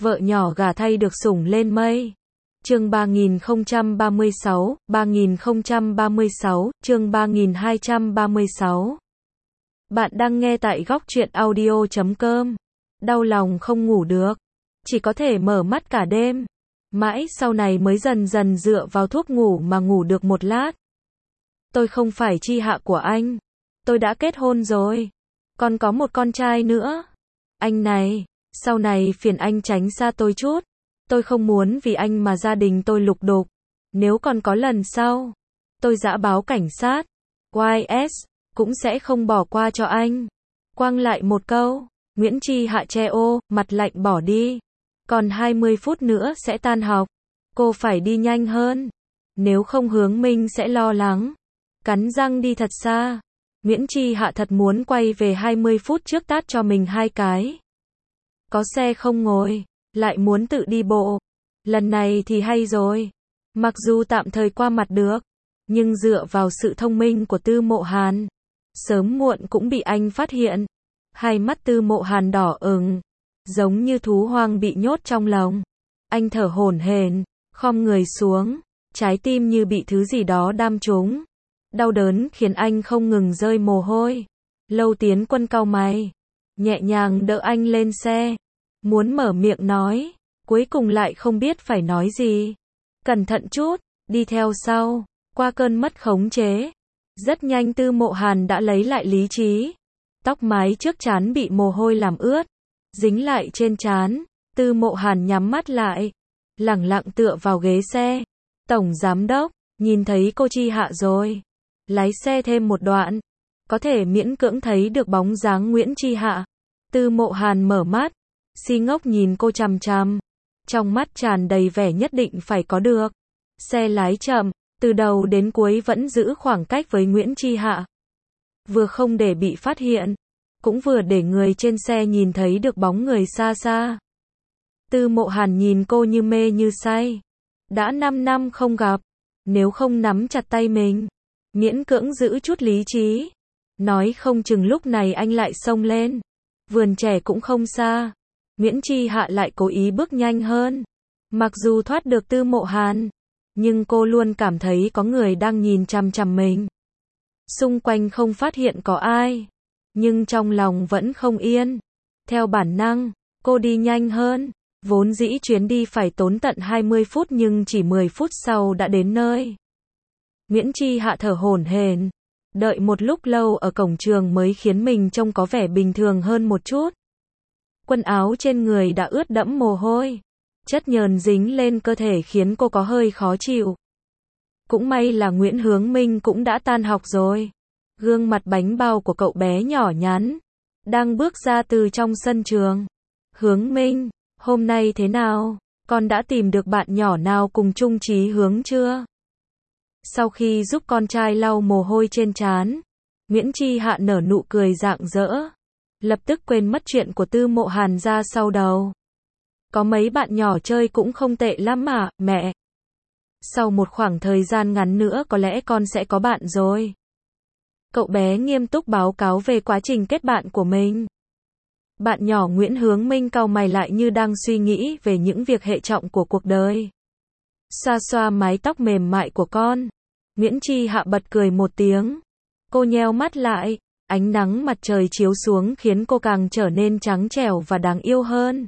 Vợ nhỏ gả thay được sủng lên mây. Chương 3036, chương 3236. Bạn đang nghe tại góc truyện audio.com. Đau lòng không ngủ được, chỉ có thể mở mắt cả đêm. Mãi sau này mới dần dần dựa vào thuốc ngủ mà ngủ được một lát. Tôi không phải chi hạ của anh. Tôi đã kết hôn rồi. Còn có một con trai nữa. Anh này, sau này phiền anh tránh xa tôi chút. Tôi không muốn vì anh mà gia đình tôi lục đục. Nếu còn có lần sau, tôi giã báo cảnh sát. YS, cũng sẽ không bỏ qua cho anh. Quăng lại một câu, Nguyễn Chi Hạ che ô, mặt lạnh bỏ đi. Còn 20 phút nữa sẽ tan học. Cô phải đi nhanh hơn. Nếu không Hướng Minh sẽ lo lắng. Cắn răng đi thật xa. Nguyễn Chi Hạ thật muốn quay về 20 phút trước tát cho mình 2 cái. Có xe không ngồi, lại muốn tự đi bộ. Lần này thì hay rồi. Mặc dù tạm thời qua mặt được, nhưng dựa vào sự thông minh của Tư Mộ Hàn, sớm muộn cũng bị anh phát hiện. Hai mắt Tư Mộ Hàn đỏ ửng, giống như thú hoang bị nhốt trong lồng. Anh thở hổn hển, khom người xuống, trái tim như bị thứ gì đó đâm trúng. Đau đớn khiến anh không ngừng rơi mồ hôi. Lâu Tiến Quân cau mày, nhẹ nhàng đỡ anh lên xe, muốn mở miệng nói, cuối cùng lại không biết phải nói gì. Cẩn thận chút, đi theo sau. Qua cơn mất khống chế, rất nhanh Tư Mộ Hàn đã lấy lại lý trí. Tóc mái trước trán bị mồ hôi làm ướt, dính lại trên trán. Tư Mộ Hàn nhắm mắt lại, lẳng lặng tựa vào ghế xe. Tổng giám đốc, nhìn thấy cô Chi Hạ rồi. Lái xe thêm một đoạn, có thể miễn cưỡng thấy được bóng dáng Nguyễn Chi Hạ. Tư Mộ Hàn mở mắt, si ngốc nhìn cô chằm chằm. Trong mắt tràn đầy vẻ nhất định phải có được. Xe lái chậm, từ đầu đến cuối vẫn giữ khoảng cách với Nguyễn Chi Hạ. Vừa không để bị phát hiện, cũng vừa để người trên xe nhìn thấy được bóng người xa xa. Tư Mộ Hàn nhìn cô như mê như say. Đã 5 năm không gặp, nếu không nắm chặt tay mình, miễn cưỡng giữ chút lý trí, nói không chừng lúc này anh lại xông lên. Vườn trẻ cũng không xa. Nguyễn Chi Hạ lại cố ý bước nhanh hơn. Mặc dù thoát được Tư Mộ Hàn, nhưng cô luôn cảm thấy có người đang nhìn chằm chằm mình. Xung quanh không phát hiện có ai, nhưng trong lòng vẫn không yên. Theo bản năng, cô đi nhanh hơn. Vốn dĩ chuyến đi phải tốn tận 20 phút nhưng chỉ 10 phút sau đã đến nơi. Nguyễn Chi Hạ thở hổn hển, đợi một lúc lâu ở cổng trường mới khiến mình trông có vẻ bình thường hơn một chút. Quần áo trên người đã ướt đẫm mồ hôi, chất nhờn dính lên cơ thể khiến cô có hơi khó chịu. Cũng may là Nguyễn Hướng Minh cũng đã tan học rồi. Gương mặt bánh bao của cậu bé nhỏ nhắn, đang bước ra từ trong sân trường. Hướng Minh, hôm nay thế nào? Con đã tìm được bạn nhỏ nào cùng chung chí hướng chưa? Sau khi giúp con trai lau mồ hôi trên trán, Nguyễn Chi Hạ nở nụ cười rạng rỡ. Lập tức quên mất chuyện của Tư Mộ Hàn ra sau đầu. Có mấy bạn nhỏ chơi cũng không tệ lắm mà, mẹ. Sau một khoảng thời gian ngắn nữa có lẽ con sẽ có bạn rồi. Cậu bé nghiêm túc báo cáo về quá trình kết bạn của mình. Bạn nhỏ Nguyễn Hướng Minh cau mày lại như đang suy nghĩ về những việc hệ trọng của cuộc đời. Xoa xoa mái tóc mềm mại của con, Nguyễn Chi Hạ bật cười một tiếng. Cô nheo mắt lại, ánh nắng mặt trời chiếu xuống khiến cô càng trở nên trắng trẻo và đáng yêu hơn.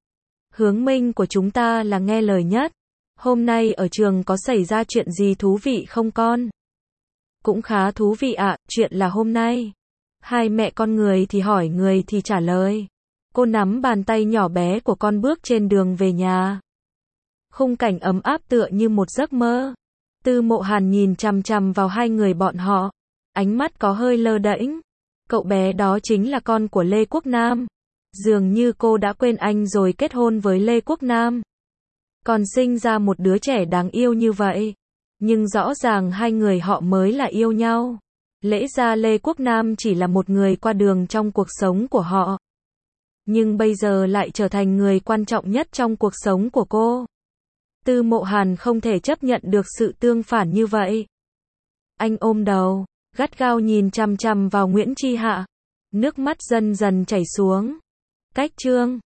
Hướng Minh của chúng ta là nghe lời nhất. Hôm nay ở trường có xảy ra chuyện gì thú vị không con? Cũng khá thú vị ạ, chuyện là hôm nay. Hai mẹ con người thì hỏi người thì trả lời. Cô nắm bàn tay nhỏ bé của con bước trên đường về nhà. Khung cảnh ấm áp tựa như một giấc mơ. Tư Mộ Hàn nhìn chằm chằm vào hai người bọn họ. Ánh mắt có hơi lơ đễnh. Cậu bé đó chính là con của Lê Quốc Nam. Dường như cô đã quên anh rồi kết hôn với Lê Quốc Nam. Còn sinh ra một đứa trẻ đáng yêu như vậy. Nhưng rõ ràng hai người họ mới là yêu nhau. Lẽ ra Lê Quốc Nam chỉ là một người qua đường trong cuộc sống của họ. Nhưng bây giờ lại trở thành người quan trọng nhất trong cuộc sống của cô. Tư Mộ Hàn không thể chấp nhận được sự tương phản như vậy. Anh ôm đầu, gắt gao nhìn chằm chằm vào Nguyễn Chi Hạ. Nước mắt dần dần chảy xuống. Cách chương